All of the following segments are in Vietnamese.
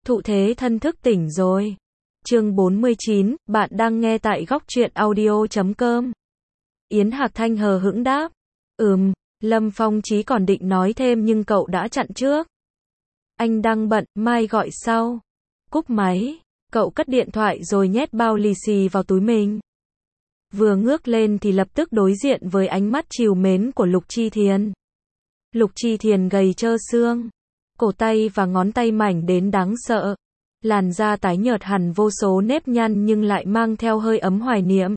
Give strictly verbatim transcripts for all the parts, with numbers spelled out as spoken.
Thụ thế thân thức tỉnh rồi. Chương bốn mươi chín, bạn đang nghe tại góc truyện audio chấm com. Yến Hạc Thanh hờ hững đáp. Ừm, Lâm Phong Chí còn định nói thêm nhưng cậu đã chặn trước. Anh đang bận, mai gọi sau. Cúp máy, cậu cất điện thoại rồi nhét bao lì xì vào túi mình. Vừa ngước lên thì lập tức đối diện với ánh mắt trìu mến của Lục Chi Thiền. Lục Chi Thiền gầy trơ xương, cổ tay và ngón tay mảnh đến đáng sợ. Làn da tái nhợt hẳn vô số nếp nhăn nhưng lại mang theo hơi ấm hoài niệm.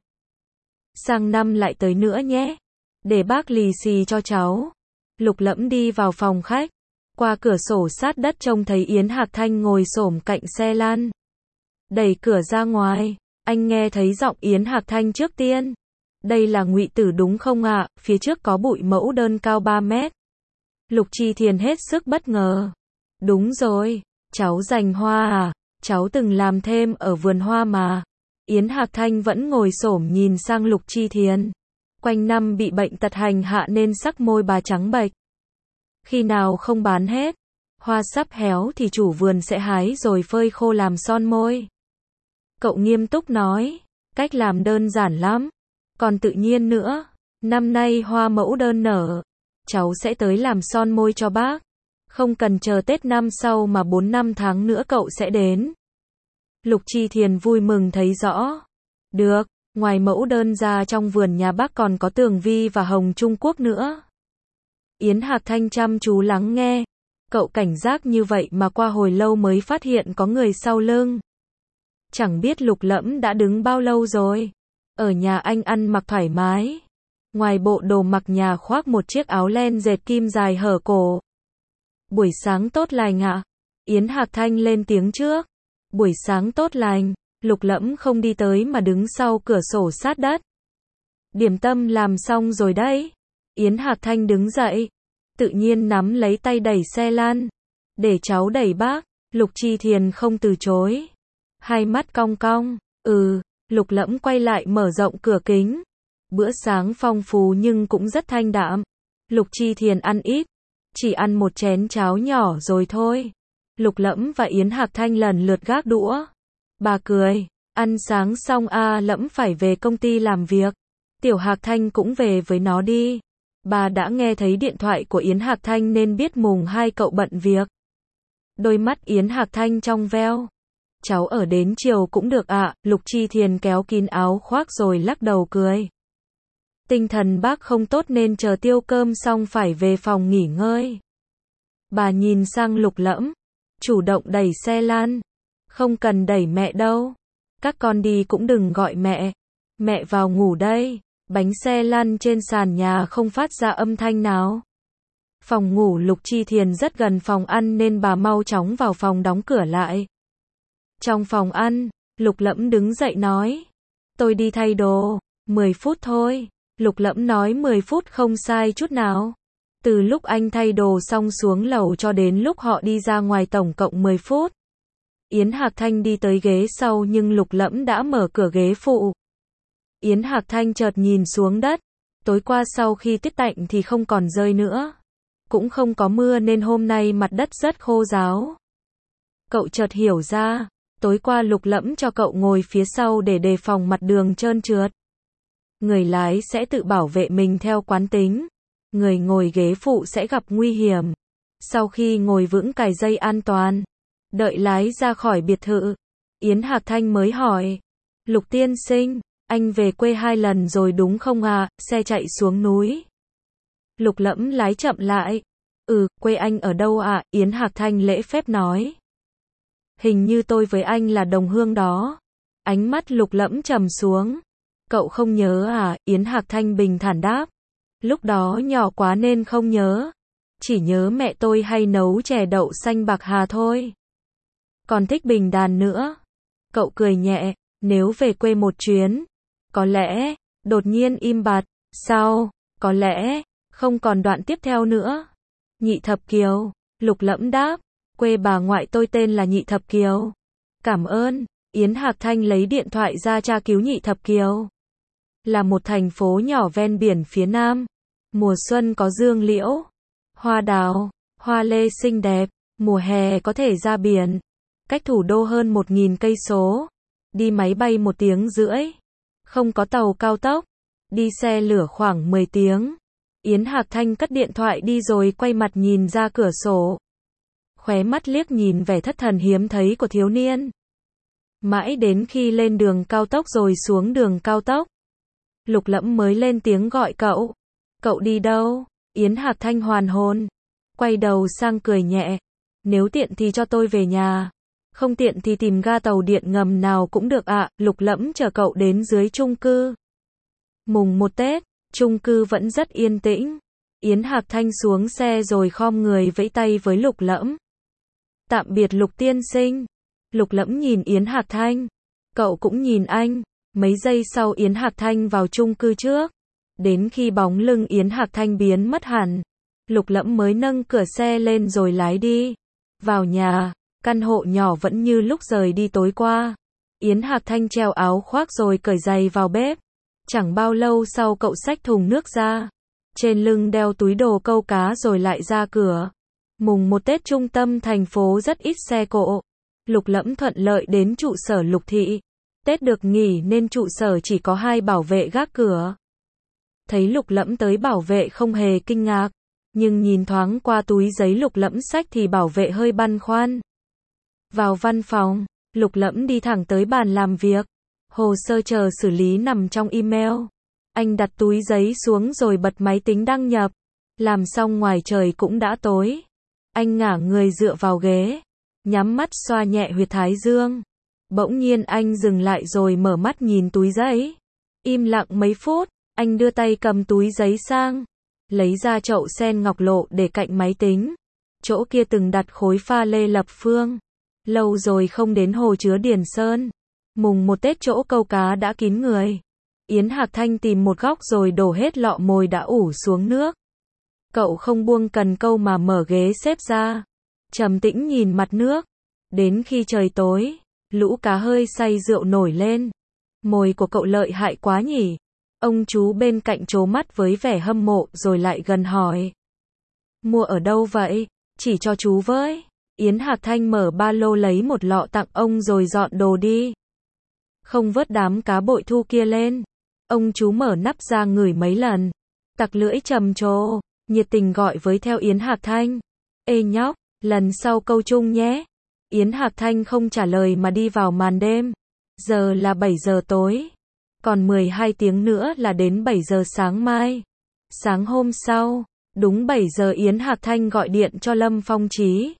Sang năm lại tới nữa nhé. Để bác lì xì cho cháu. Lục Lẫm đi vào phòng khách. Qua cửa sổ sát đất trông thấy Yến Hạc Thanh ngồi xổm cạnh xe lăn. Đẩy cửa ra ngoài, anh nghe thấy giọng Yến Hạc Thanh trước tiên. Đây là Ngụy Tử đúng không ạ? Phía trước có bụi mẫu đơn cao ba mét. Lục Chi Thiền hết sức bất ngờ. Đúng rồi, cháu giành hoa à? Cháu từng làm thêm ở vườn hoa mà. Yến Hạc Thanh vẫn ngồi xổm nhìn sang Lục Chi Thiền. Quanh năm bị bệnh tật hành hạ nên sắc môi bà trắng bệch. Khi nào không bán hết, hoa sắp héo thì chủ vườn sẽ hái rồi phơi khô làm son môi. Cậu nghiêm túc nói, cách làm đơn giản lắm, còn tự nhiên nữa. Năm nay hoa mẫu đơn nở, cháu sẽ tới làm son môi cho bác. Không cần chờ Tết năm sau mà bốn năm tháng nữa cậu sẽ đến. Lục Chi Thiền vui mừng thấy rõ. Được, ngoài mẫu đơn ra trong vườn nhà bác còn có tường vi và hồng Trung Quốc nữa. Yến Hạc Thanh chăm chú lắng nghe. Cậu cảnh giác như vậy mà qua hồi lâu mới phát hiện có người sau lưng. Chẳng biết Lục Lẫm đã đứng bao lâu rồi. Ở nhà anh ăn mặc thoải mái. Ngoài bộ đồ mặc nhà khoác một chiếc áo len dệt kim dài hở cổ. Buổi sáng tốt lành ạ. Yến Hạc Thanh lên tiếng trước. Buổi sáng tốt lành. Lục Lẫm không đi tới mà đứng sau cửa sổ sát đất. Điểm tâm làm xong rồi đấy. Yến Hạc Thanh đứng dậy. Tự nhiên nắm lấy tay đẩy xe lăn. Để cháu đẩy bác. Lục Chi Thiền không từ chối. Hai mắt cong cong. Ừ. Lục Lẫm quay lại mở rộng cửa kính. Bữa sáng phong phú nhưng cũng rất thanh đạm. Lục Chi Thiền ăn ít. Chỉ ăn một chén cháo nhỏ rồi thôi. Lục Lẫm và Yến Hạc Thanh lần lượt gác đũa. Bà cười. Ăn sáng xong a à, Lẫm phải về công ty làm việc. Tiểu Hạc Thanh cũng về với nó đi. Bà đã nghe thấy điện thoại của Yến Hạc Thanh nên biết mùng hai cậu bận việc. Đôi mắt Yến Hạc Thanh trong veo. Cháu ở đến chiều cũng được ạ. À. Lục Chi Thiền kéo kín áo khoác rồi lắc đầu cười. Tinh thần bác không tốt nên chờ tiêu cơm xong phải về phòng nghỉ ngơi. Bà nhìn sang Lục Lẫm. Chủ động đẩy xe lăn. Không cần đẩy mẹ đâu. Các con đi cũng đừng gọi mẹ. Mẹ vào ngủ đây. Bánh xe lăn trên sàn nhà không phát ra âm thanh nào. Phòng ngủ Lục Chi Thiền rất gần phòng ăn nên bà mau chóng vào phòng đóng cửa lại. Trong phòng ăn, Lục Lẫm đứng dậy nói. Tôi đi thay đồ. mười phút thôi. Lục Lẫm nói mười phút không sai chút nào. Từ lúc anh thay đồ xong xuống lầu cho đến lúc họ đi ra ngoài tổng cộng mười phút. Yến Hạc Thanh đi tới ghế sau nhưng Lục Lẫm đã mở cửa ghế phụ. Yến Hạc Thanh chợt nhìn xuống đất. Tối qua sau khi tiết tạnh thì không còn rơi nữa. Cũng không có mưa nên hôm nay mặt đất rất khô ráo. Cậu chợt hiểu ra. Tối qua Lục Lẫm cho cậu ngồi phía sau để đề phòng mặt đường trơn trượt. Người lái sẽ tự bảo vệ mình theo quán tính. Người ngồi ghế phụ sẽ gặp nguy hiểm. Sau khi ngồi vững cài dây an toàn. Đợi lái ra khỏi biệt thự. Yến Hạc Thanh mới hỏi. Lục tiên sinh, anh về quê hai lần rồi đúng không à? Xe chạy xuống núi. Lục Lẫm lái chậm lại. Ừ, quê anh ở đâu ạ? À? Yến Hạc Thanh lễ phép nói. Hình như tôi với anh là đồng hương đó. Ánh mắt Lục Lẫm trầm xuống. Cậu không nhớ à? Yến Hạc Thanh bình thản đáp. Lúc đó nhỏ quá nên không nhớ. Chỉ nhớ mẹ tôi hay nấu chè đậu xanh bạc hà thôi. Còn thích bình đàn nữa. Cậu cười nhẹ. Nếu về quê một chuyến. Có lẽ. Đột nhiên im bặt. Sao? Có lẽ. Không còn đoạn tiếp theo nữa. Nhị Thập Kiều. Lục Lẫm đáp. Quê bà ngoại tôi tên là Nhị Thập Kiều. Cảm ơn. Yến Hạc Thanh lấy điện thoại ra tra cứu Nhị Thập Kiều. Là một thành phố nhỏ ven biển phía nam. Mùa xuân có dương liễu, hoa đào, hoa lê xinh đẹp. Mùa hè có thể ra biển. cách thủ đô hơn một nghìn cây số, đi máy bay một tiếng rưỡi, không có tàu cao tốc, đi xe lửa khoảng mười tiếng. Yến Hạc Thanh cất điện thoại đi rồi quay mặt nhìn ra cửa sổ. Khóe mắt liếc nhìn vẻ thất thần hiếm thấy của thiếu niên. Mãi đến khi lên đường cao tốc rồi xuống đường cao tốc, Lục Lẫm mới lên tiếng gọi cậu. Cậu đi đâu? Yến Hạc Thanh hoàn hồn, quay đầu sang cười nhẹ. Nếu tiện thì cho tôi về nhà, không tiện thì tìm ga tàu điện ngầm nào cũng được ạ. Lục Lẫm chở cậu đến dưới chung cư. Mùng một Tết, chung cư vẫn rất yên tĩnh. Yến Hạc Thanh xuống xe rồi khom người vẫy tay với Lục Lẫm. Tạm biệt Lục tiên sinh. Lục Lẫm nhìn Yến Hạc Thanh. Cậu cũng nhìn anh. Mấy giây sau Yến Hạc Thanh vào chung cư trước. Đến khi bóng lưng Yến Hạc Thanh biến mất hẳn, Lục Lẫm mới nâng cửa xe lên rồi lái đi. Vào nhà, căn hộ nhỏ vẫn như lúc rời đi tối qua. Yến Hạc Thanh treo áo khoác rồi cởi giày vào bếp. Chẳng bao lâu sau cậu xách thùng nước ra. Trên lưng đeo túi đồ câu cá rồi lại ra cửa. Mùng một Tết trung tâm thành phố rất ít xe cộ. Lục Lẫm thuận lợi đến trụ sở Lục thị. Tết được nghỉ nên trụ sở chỉ có hai bảo vệ gác cửa. Thấy Lục Lẫm tới bảo vệ không hề kinh ngạc. Nhưng nhìn thoáng qua túi giấy Lục Lẫm xách thì bảo vệ hơi băn khoăn. Vào văn phòng, Lục Lẫm đi thẳng tới bàn làm việc. Hồ sơ chờ xử lý nằm trong email. Anh đặt túi giấy xuống rồi bật máy tính đăng nhập. Làm xong ngoài trời cũng đã tối. Anh ngả người dựa vào ghế, nhắm mắt xoa nhẹ huyệt thái dương. Bỗng nhiên anh dừng lại rồi mở mắt nhìn túi giấy. Im lặng mấy phút, anh đưa tay cầm túi giấy sang, lấy ra chậu sen ngọc lộ để cạnh máy tính. Chỗ kia từng đặt khối pha lê lập phương. Lâu rồi không đến hồ chứa Điền Sơn. Mùng một Tết chỗ câu cá đã kín người. Yến Hạc Thanh tìm một góc rồi đổ hết lọ mồi đã ủ xuống nước. Cậu không buông cần câu mà mở ghế xếp ra, trầm tĩnh nhìn mặt nước. Đến khi trời tối, lũ cá hơi say rượu nổi lên. Mồi của cậu lợi hại quá nhỉ? Ông chú bên cạnh trố mắt với vẻ hâm mộ rồi lại gần hỏi. Mua ở đâu vậy? Chỉ cho chú với. Yến Hạc Thanh mở ba lô lấy một lọ tặng ông rồi dọn đồ đi. Không vớt đám cá bội thu kia lên. Ông chú mở nắp ra ngửi mấy lần. Tặc lưỡi trầm trồ, nhiệt tình gọi với theo Yến Hạc Thanh. Ê nhóc, lần sau câu chung nhé. Yến Hạc Thanh không trả lời mà đi vào màn đêm. Giờ là bảy giờ tối. Còn mười hai tiếng nữa là đến bảy giờ sáng mai. Sáng hôm sau, đúng bảy giờ Yến Hạc Thanh gọi điện cho Lâm Phong Chí.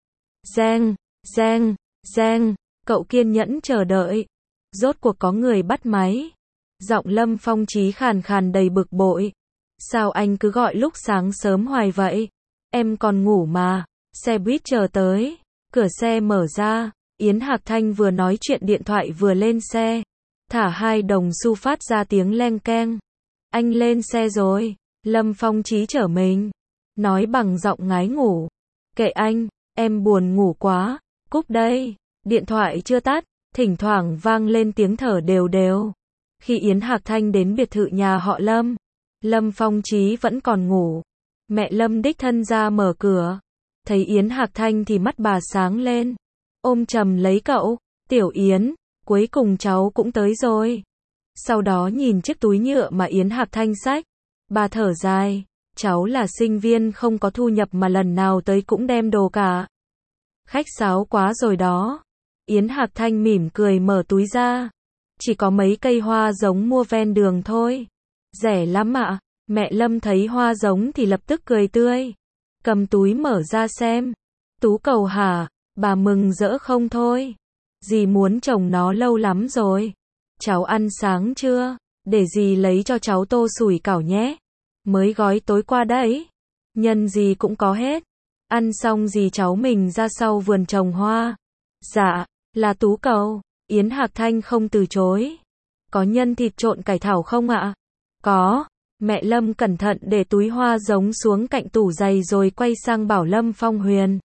Giang, Giang, Giang, cậu kiên nhẫn chờ đợi. Rốt cuộc có người bắt máy. Giọng Lâm Phong Chí khàn khàn đầy bực bội. Sao anh cứ gọi lúc sáng sớm hoài vậy? Em còn ngủ mà. Xe buýt chờ tới. Cửa xe mở ra. Yến Hạc Thanh vừa nói chuyện điện thoại vừa lên xe. Thả hai đồng xu phát ra tiếng leng keng. Anh lên xe rồi. Lâm Phong Chí chở mình. Nói bằng giọng ngái ngủ. Kệ anh, em buồn ngủ quá. Cúp đây. Điện thoại chưa tắt. Thỉnh thoảng vang lên tiếng thở đều đều. Khi Yến Hạc Thanh đến biệt thự nhà họ Lâm, Lâm Phong Chí vẫn còn ngủ. Mẹ Lâm đích thân ra mở cửa. Thấy Yến Hạc Thanh thì mắt bà sáng lên. Ôm chầm lấy cậu. Tiểu Yến, cuối cùng cháu cũng tới rồi. Sau đó nhìn chiếc túi nhựa mà Yến Hạc Thanh xách. Bà thở dài. Cháu là sinh viên không có thu nhập mà lần nào tới cũng đem đồ cả. Khách sáo quá rồi đó. Yến Hạc Thanh mỉm cười mở túi ra. Chỉ có mấy cây hoa giống mua ven đường thôi. Rẻ lắm ạ. Mẹ Lâm thấy hoa giống thì lập tức cười tươi. Cầm túi mở ra xem. Tú cầu hả? Bà mừng rỡ không thôi. Dì muốn trồng nó lâu lắm rồi. Cháu ăn sáng chưa? Để dì lấy cho cháu tô sủi cảo nhé. Mới gói tối qua đấy. Nhân gì cũng có hết. Ăn xong dì cháu mình ra sau vườn trồng hoa. Dạ, là tú cầu. Yến Hạc Thanh không từ chối. Có nhân thịt trộn cải thảo không ạ? Có. Mẹ Lâm cẩn thận để túi hoa giống xuống cạnh tủ giày rồi quay sang bảo Lâm Phong Huyền.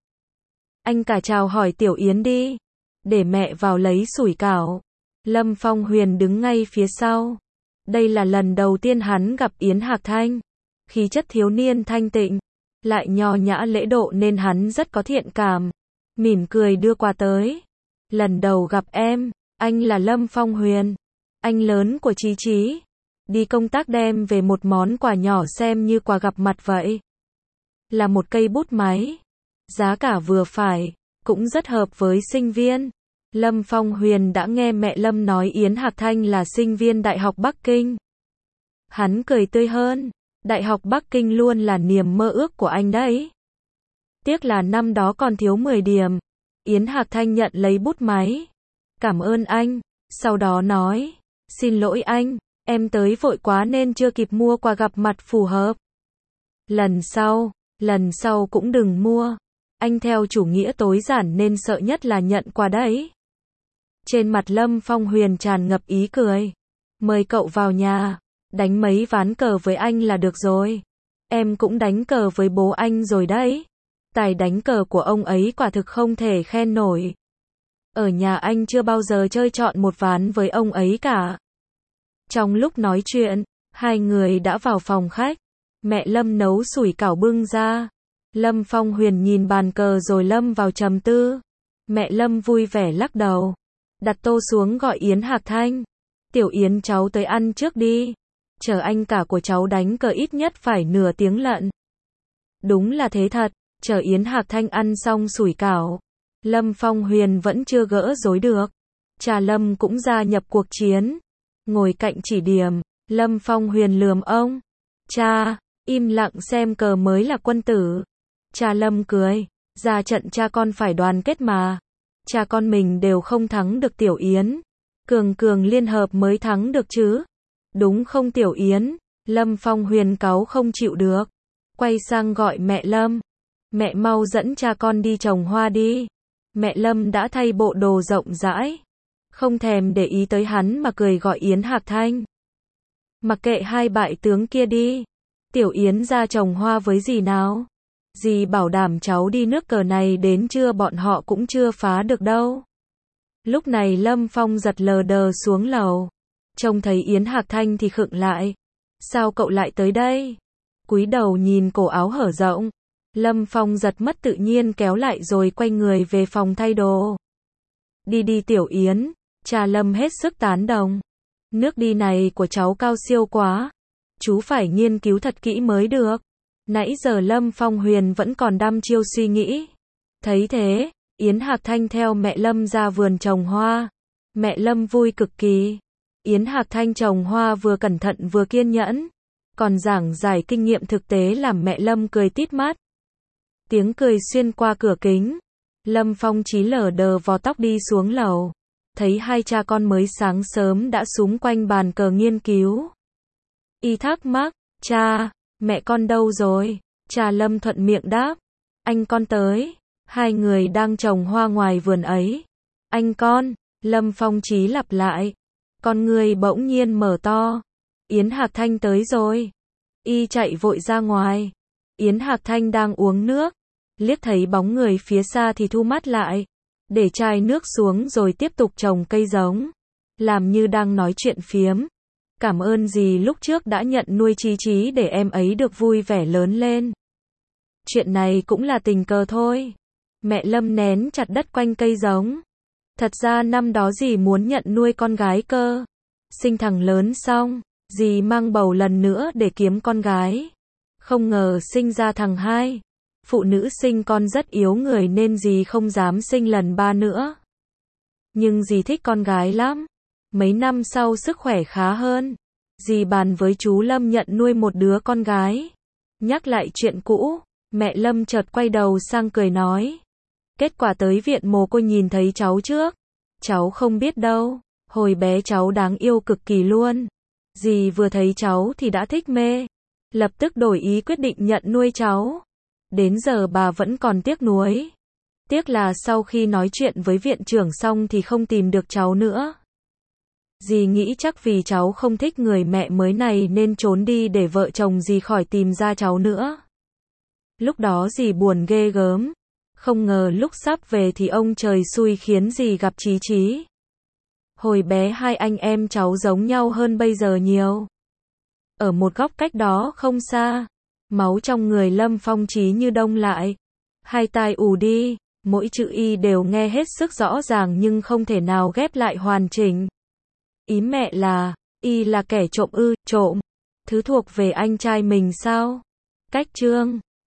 Anh cả chào hỏi Tiểu Yến đi. Để mẹ vào lấy sủi cảo. Lâm Phong Huyền đứng ngay phía sau. Đây là lần đầu tiên hắn gặp Yến Hạc Thanh. Khí chất thiếu niên thanh tịnh, lại nho nhã lễ độ nên hắn rất có thiện cảm. Mỉm cười đưa quà tới. Lần đầu gặp em, anh là Lâm Phong Huyền, anh lớn của Chí Chí. Đi công tác đem về một món quà nhỏ xem như quà gặp mặt vậy. Là một cây bút máy. Giá cả vừa phải, cũng rất hợp với sinh viên. Lâm Phong Huyền đã nghe mẹ Lâm nói Yến Hạc Thanh là sinh viên Đại học Bắc Kinh. Hắn cười tươi hơn. Đại học Bắc Kinh luôn là niềm mơ ước của anh đấy. Tiếc là năm đó còn thiếu mười điểm. Yến Hạc Thanh nhận lấy bút máy. Cảm ơn anh. Sau đó nói, xin lỗi anh, em tới vội quá nên chưa kịp mua quà gặp mặt phù hợp. Lần sau, lần sau cũng đừng mua. Anh theo chủ nghĩa tối giản nên sợ nhất là nhận quà đấy. Trên mặt Lâm Phong Huyền tràn ngập ý cười. Mời cậu vào nhà, đánh mấy ván cờ với anh là được rồi. Em cũng đánh cờ với bố anh rồi đấy. Tài đánh cờ của ông ấy quả thực không thể khen nổi. Ở nhà anh chưa bao giờ chơi trọn một ván với ông ấy cả. Trong lúc nói chuyện, hai người đã vào phòng khách. Mẹ Lâm nấu sủi cảo bưng ra. Lâm Phong Huyền nhìn bàn cờ rồi lâm vào trầm tư. Mẹ Lâm vui vẻ lắc đầu. Đặt tô xuống gọi Yến Hạc Thanh. Tiểu Yến cháu tới ăn trước đi. Chờ anh cả của cháu đánh cờ ít nhất phải nửa tiếng lận. Đúng là thế thật. Chờ Yến Hạc Thanh ăn xong sủi cảo. Lâm Phong Huyền vẫn chưa gỡ rối được. Cha Lâm cũng gia nhập cuộc chiến. Ngồi cạnh chỉ điểm, Lâm Phong Huyền lườm ông. Cha, im lặng xem cờ mới là quân tử. Cha Lâm cười. Ra trận cha con phải đoàn kết mà. Cha con mình đều không thắng được Tiểu Yến. Cường cường liên hợp mới thắng được chứ. Đúng không Tiểu Yến? Lâm Phong Huyền cáu không chịu được. Quay sang gọi mẹ Lâm. Mẹ mau dẫn cha con đi trồng hoa đi. Mẹ Lâm đã thay bộ đồ rộng rãi. Không thèm để ý tới hắn mà cười gọi Yến Hạc Thanh. Mặc kệ hai bại tướng kia đi. Tiểu Yến ra trồng hoa với dì nào. Dì bảo đảm cháu đi nước cờ này đến trưa bọn họ cũng chưa phá được đâu. Lúc này Lâm Phong giật lờ đờ xuống lầu. Trông thấy Yến Hạc Thanh thì khựng lại. Sao cậu lại tới đây? Cúi đầu nhìn cổ áo hở rộng. Lâm Phong giật mất tự nhiên kéo lại rồi quay người về phòng thay đồ. Đi đi Tiểu Yến. Cha Lâm hết sức tán đồng. Nước đi này của cháu cao siêu quá. Chú phải nghiên cứu thật kỹ mới được. Nãy giờ Lâm Phong Huyền vẫn còn đăm chiêu suy nghĩ. Thấy thế, Yến Hạc Thanh theo mẹ Lâm ra vườn trồng hoa. Mẹ Lâm vui cực kỳ. Yến Hạc Thanh trồng hoa vừa cẩn thận vừa kiên nhẫn. Còn giảng giải kinh nghiệm thực tế làm mẹ Lâm cười tít mắt. Tiếng cười xuyên qua cửa kính. Lâm Phong Chí lờ đờ vò tóc đi xuống lầu. Thấy hai cha con mới sáng sớm đã xúm quanh bàn cờ nghiên cứu. Y thắc mắc, cha, mẹ con đâu rồi? Cha Lâm thuận miệng đáp, anh con tới. Hai người đang trồng hoa ngoài vườn ấy. Anh con, Lâm Phong Chí lặp lại. Con người bỗng nhiên mở to. Yến Hạc Thanh tới rồi. Y chạy vội ra ngoài. Yến Hạc Thanh đang uống nước. Liếc thấy bóng người phía xa thì thu mắt lại. Để chai nước xuống rồi tiếp tục trồng cây giống. Làm như đang nói chuyện phiếm. Cảm ơn dì lúc trước đã nhận nuôi Chí Chí để em ấy được vui vẻ lớn lên. Chuyện này cũng là tình cờ thôi. Mẹ Lâm nén chặt đất quanh cây giống. Thật ra năm đó dì muốn nhận nuôi con gái cơ. Sinh thằng lớn xong, dì mang bầu lần nữa để kiếm con gái. Không ngờ sinh ra thằng hai. Phụ nữ sinh con rất yếu người nên dì không dám sinh lần ba nữa. Nhưng dì thích con gái lắm. Mấy năm sau sức khỏe khá hơn. Dì bàn với chú Lâm nhận nuôi một đứa con gái. Nhắc lại chuyện cũ, mẹ Lâm chợt quay đầu sang cười nói. Kết quả tới viện mồ côi nhìn thấy cháu trước. Cháu không biết đâu, hồi bé cháu đáng yêu cực kỳ luôn. Dì vừa thấy cháu thì đã thích mê. Lập tức đổi ý quyết định nhận nuôi cháu. Đến giờ bà vẫn còn tiếc nuối. Tiếc là sau khi nói chuyện với viện trưởng xong thì không tìm được cháu nữa. Dì nghĩ chắc vì cháu không thích người mẹ mới này nên trốn đi để vợ chồng dì khỏi tìm ra cháu nữa. Lúc đó dì buồn ghê gớm. Không ngờ lúc sắp về thì ông trời xui khiến dì gặp Chí Chí. Hồi bé hai anh em cháu giống nhau hơn bây giờ nhiều. Ở một góc cách đó không xa, máu trong người Lâm Phong Chí như đông lại. Hai tai ù đi, Mỗi chữ y đều nghe hết sức rõ ràng nhưng không thể nào ghép lại hoàn chỉnh. Ý mẹ là, y là kẻ trộm ư, trộm. Thứ thuộc về anh trai mình sao? Cách chương